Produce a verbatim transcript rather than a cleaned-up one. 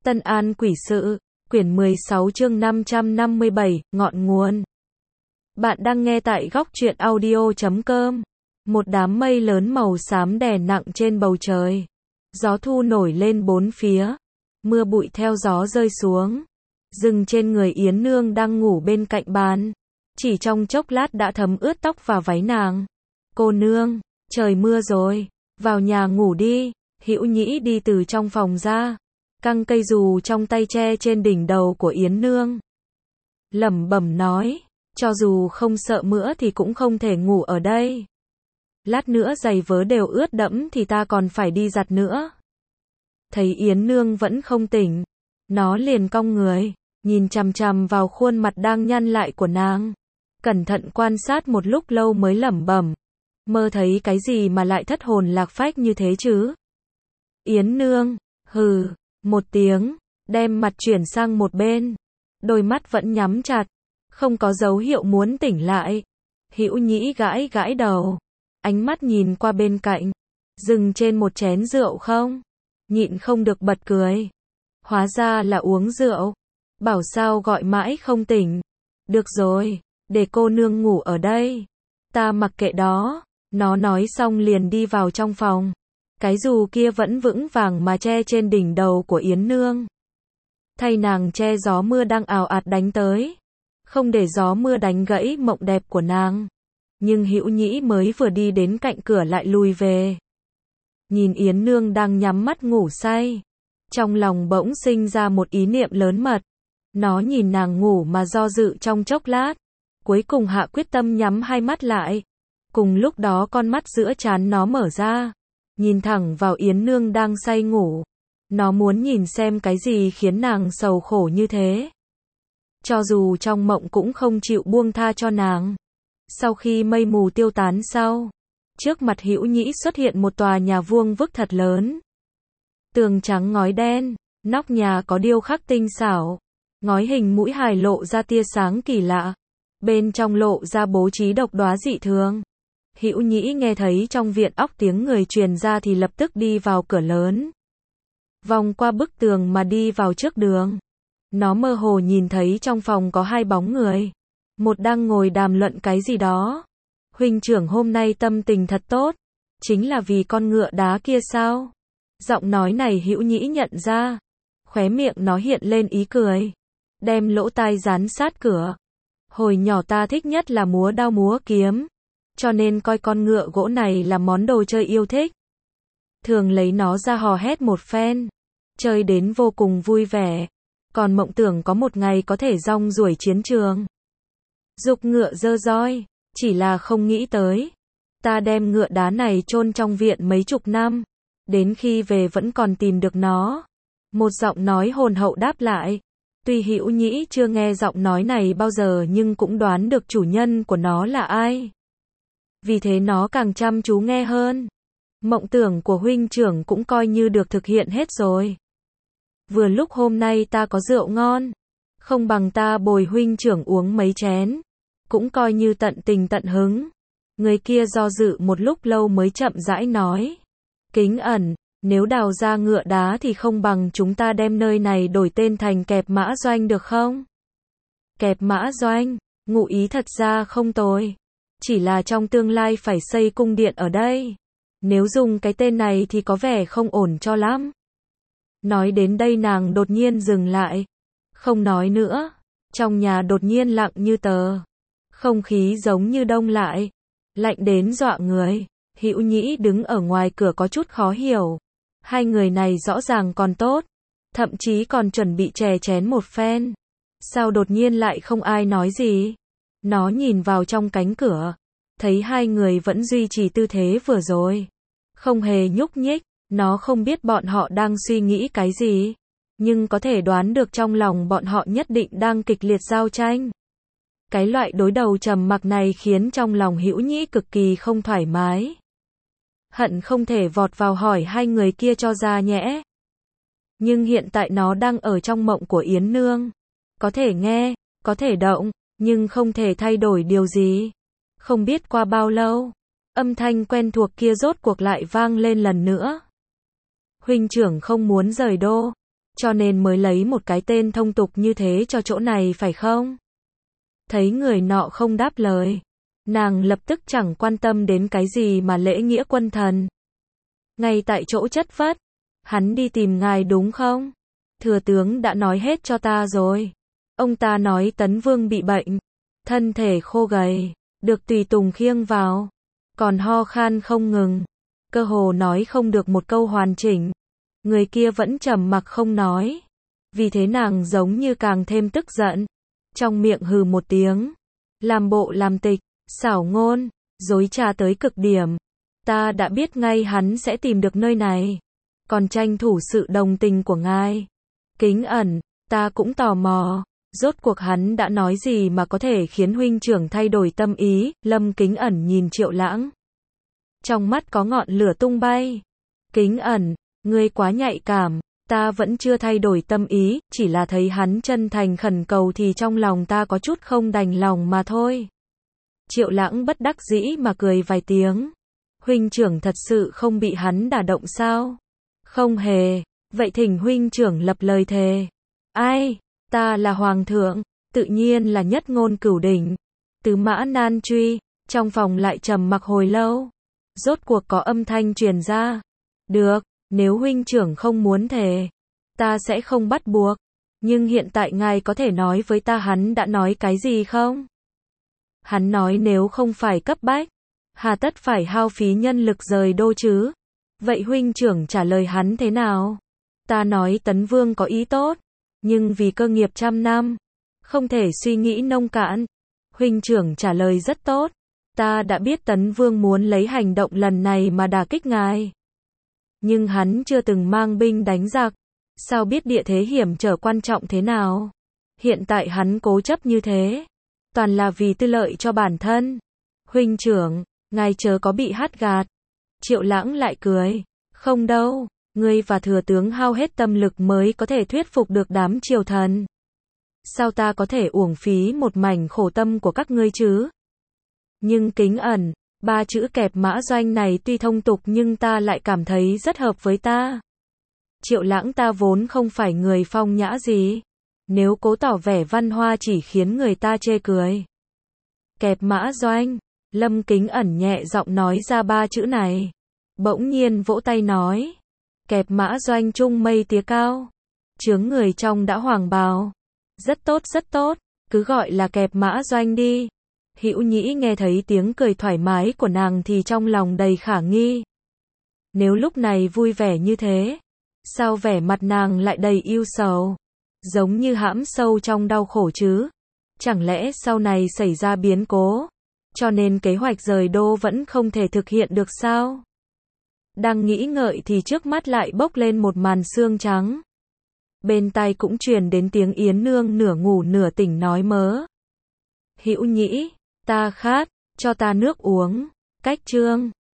Tân An Quỷ Sự, quyển mười sáu chương năm trăm năm mươi bảy, ngọn nguồn. Bạn đang nghe tại góc truyện audio chấm com. Một đám mây lớn màu xám đè nặng trên bầu trời. Gió thu nổi lên bốn phía. Mưa bụi theo gió rơi xuống. Dừng trên người Yến Nương đang ngủ bên cạnh bàn. Chỉ trong chốc lát đã thấm ướt tóc và váy nàng. Cô nương, trời mưa rồi, vào nhà ngủ đi. Hữu Nhĩ đi từ trong phòng ra, căng cây dù trong tay che trên đỉnh đầu của Yến Nương. Lẩm bẩm nói, cho dù không sợ mưa thì cũng không thể ngủ ở đây. Lát nữa giày vớ đều ướt đẫm thì ta còn phải đi giặt nữa. Thấy Yến Nương vẫn không tỉnh, nó liền cong người, nhìn chằm chằm vào khuôn mặt đang nhăn lại của nàng. Cẩn thận quan sát một lúc lâu mới lẩm bẩm, mơ thấy cái gì mà lại thất hồn lạc phách như thế chứ? Yến Nương, hừ, một tiếng, đem mặt chuyển sang một bên. Đôi mắt vẫn nhắm chặt, không có dấu hiệu muốn tỉnh lại. Hữu Nhĩ gãi gãi đầu, ánh mắt nhìn qua bên cạnh, dừng trên một chén rượu không, nhịn không được bật cười. Hóa ra là uống rượu, bảo sao gọi mãi không tỉnh. Được rồi, để cô nương ngủ ở đây, ta mặc kệ đó. Nó nói xong liền đi vào trong phòng. Cái dù kia vẫn vững vàng mà che trên đỉnh đầu của Yến Nương. Thay nàng che gió mưa đang ào ạt đánh tới. Không để gió mưa đánh gãy mộng đẹp của nàng. Nhưng Hữu Nhĩ mới vừa đi đến cạnh cửa lại lùi về. Nhìn Yến Nương đang nhắm mắt ngủ say. Trong lòng bỗng sinh ra một ý niệm lớn mật. Nó nhìn nàng ngủ mà do dự trong chốc lát. Cuối cùng hạ quyết tâm nhắm hai mắt lại. Cùng lúc đó con mắt giữa trán nó mở ra. Nhìn thẳng vào Yến Nương đang say ngủ. Nó muốn nhìn xem cái gì khiến nàng sầu khổ như thế. Cho dù trong mộng cũng không chịu buông tha cho nàng. Sau khi mây mù tiêu tán sau, trước mặt Hữu Nhĩ xuất hiện một tòa nhà vuông vức thật lớn. Tường trắng ngói đen, nóc nhà có điêu khắc tinh xảo. Ngói hình mũi hài lộ ra tia sáng kỳ lạ. Bên trong lộ ra bố trí độc đoá dị thường. Hữu Nhĩ nghe thấy trong viện óc tiếng người truyền ra thì lập tức đi vào cửa lớn. Vòng qua bức tường mà đi vào trước đường. Nó mơ hồ nhìn thấy trong phòng có hai bóng người. Một đang ngồi đàm luận cái gì đó. Huynh trưởng hôm nay tâm tình thật tốt. Chính là vì con ngựa đá kia sao? Giọng nói này Hữu Nhĩ nhận ra. Khóe miệng nó hiện lên ý cười. Đem lỗ tai dán sát cửa. Hồi nhỏ ta thích nhất là múa đao múa kiếm. Cho nên coi con ngựa gỗ này là món đồ chơi yêu thích. Thường lấy nó ra hò hét một phen. Chơi đến vô cùng vui vẻ. Còn mộng tưởng có một ngày có thể rong ruổi chiến trường. Giục ngựa dơ roi. Chỉ là không nghĩ tới. Ta đem ngựa đá này chôn trong viện mấy chục năm. Đến khi về vẫn còn tìm được nó. Một giọng nói hồn hậu đáp lại. Tuy Hữu Nhĩ chưa nghe giọng nói này bao giờ nhưng cũng đoán được chủ nhân của nó là ai. Vì thế nó càng chăm chú nghe hơn. Mộng tưởng của huynh trưởng cũng coi như được thực hiện hết rồi. Vừa lúc hôm nay ta có rượu ngon. Không bằng ta bồi huynh trưởng uống mấy chén. Cũng coi như tận tình tận hứng. Người kia do dự một lúc lâu mới chậm rãi nói. Kính ẩn, nếu đào ra ngựa đá thì không bằng chúng ta đem nơi này đổi tên thành Kẹp Mã Doanh được không? Kẹp Mã Doanh, ngụ ý thật ra không tồi. Chỉ là trong tương lai phải xây cung điện ở đây. Nếu dùng cái tên này thì có vẻ không ổn cho lắm. Nói đến đây nàng đột nhiên dừng lại. Không nói nữa. Trong nhà đột nhiên lặng như tờ. Không khí giống như đông lại. Lạnh đến dọa người. Hữu Nhĩ đứng ở ngoài cửa có chút khó hiểu. Hai người này rõ ràng còn tốt. Thậm chí còn chuẩn bị chè chén một phen. Sao đột nhiên lại không ai nói gì? Nó nhìn vào trong cánh cửa. Thấy hai người vẫn duy trì tư thế vừa rồi. Không hề nhúc nhích. Nó không biết bọn họ đang suy nghĩ cái gì. Nhưng có thể đoán được trong lòng bọn họ nhất định đang kịch liệt giao tranh. Cái loại đối đầu trầm mặc này khiến trong lòng Hữu Nhĩ cực kỳ không thoải mái. Hận không thể vọt vào hỏi hai người kia cho ra nhẽ. Nhưng hiện tại nó đang ở trong mộng của Yến Nương. Có thể nghe, có thể động, nhưng không thể thay đổi điều gì. Không biết qua bao lâu, âm thanh quen thuộc kia rốt cuộc lại vang lên lần nữa. Huynh trưởng không muốn rời đô. cho nên mới lấy một cái tên thông tục như thế cho chỗ này phải không? Thấy người nọ không đáp lời, nàng lập tức chẳng quan tâm đến cái gì mà lễ nghĩa quân thần. Ngay tại chỗ chất vất, hắn đi tìm ngài đúng không? Thừa tướng đã nói hết cho ta rồi. Ông ta nói Tấn Vương bị bệnh, thân thể khô gầy, được tùy tùng khiêng vào, còn ho khan không ngừng, cơ hồ nói không được một câu hoàn chỉnh. Người kia vẫn trầm mặc không nói, vì thế nàng giống như càng thêm tức giận, trong miệng hừ một tiếng, làm bộ làm tịch, xảo ngôn, dối trá tới cực điểm. Ta đã biết ngay hắn sẽ tìm được nơi này, còn tranh thủ sự đồng tình của ngài. Kính ẩn, ta cũng tò mò, rốt cuộc hắn đã nói gì mà có thể khiến huynh trưởng thay đổi tâm ý. Lâm Kính Ẩn nhìn Triệu Lãng, trong mắt có ngọn lửa tung bay. Kính Ẩn, ngươi quá nhạy cảm, ta vẫn chưa thay đổi tâm ý, chỉ là thấy hắn chân thành khẩn cầu thì trong lòng ta có chút không đành lòng mà thôi. Triệu Lãng bất đắc dĩ mà cười vài tiếng. Huynh trưởng thật sự không bị hắn đả động sao? Không hề, vậy thỉnh huynh trưởng lập lời thề. Ai, ta là hoàng thượng, tự nhiên là nhất ngôn cửu đỉnh. Tứ mã nan truy, trong phòng lại trầm mặc hồi lâu. Rốt cuộc có âm thanh truyền ra. Được, nếu huynh trưởng không muốn thề, ta sẽ không bắt buộc. Nhưng hiện tại ngài có thể nói với ta hắn đã nói cái gì không? Hắn nói nếu không phải cấp bách, hà tất phải hao phí nhân lực rời đô chứ? Vậy huynh trưởng trả lời hắn thế nào? Ta nói Tấn Vương có ý tốt, nhưng vì cơ nghiệp trăm năm, không thể suy nghĩ nông cạn. Huynh trưởng trả lời rất tốt. Ta đã biết Tấn Vương muốn lấy hành động lần này mà đả kích ngài. Nhưng hắn chưa từng mang binh đánh giặc, sao biết địa thế hiểm trở quan trọng thế nào? Hiện tại hắn cố chấp như thế, toàn là vì tư lợi cho bản thân. Huynh trưởng, ngài chớ có bị hắt gạt. Triệu Lãng lại cười. Không đâu, ngươi và thừa tướng hao hết tâm lực mới có thể thuyết phục được đám triều thần. Sao ta có thể uổng phí một mảnh khổ tâm của các ngươi chứ? Nhưng Kính Ẩn, ba chữ kẹp mã doanh này tuy thông tục nhưng ta lại cảm thấy rất hợp với ta. Triệu Lãng ta vốn không phải người phong nhã gì. Nếu cố tỏ vẻ văn hoa chỉ khiến người ta chê cười. Kẹp mã doanh, Lâm Kính Ẩn nhẹ giọng nói ra ba chữ này. Bỗng nhiên vỗ tay nói. Kẹp mã doanh trung mây tía cao. Chướng người trong đã hoàng bào. Rất tốt rất tốt, cứ gọi là kẹp mã doanh đi. Hữu Nhĩ nghe thấy tiếng cười thoải mái của nàng thì trong lòng đầy khả nghi. Nếu lúc này vui vẻ như thế, sao vẻ mặt nàng lại đầy ưu sầu, giống như hãm sâu trong đau khổ chứ? Chẳng lẽ sau này xảy ra biến cố, cho nên kế hoạch rời đô vẫn không thể thực hiện được sao? Đang nghĩ ngợi thì trước mắt lại bốc lên một màn sương trắng. Bên tai cũng truyền đến tiếng Yến Nương nửa ngủ nửa tỉnh nói mớ. Hữu Nhĩ, ta khát, cho ta nước uống. Cách chương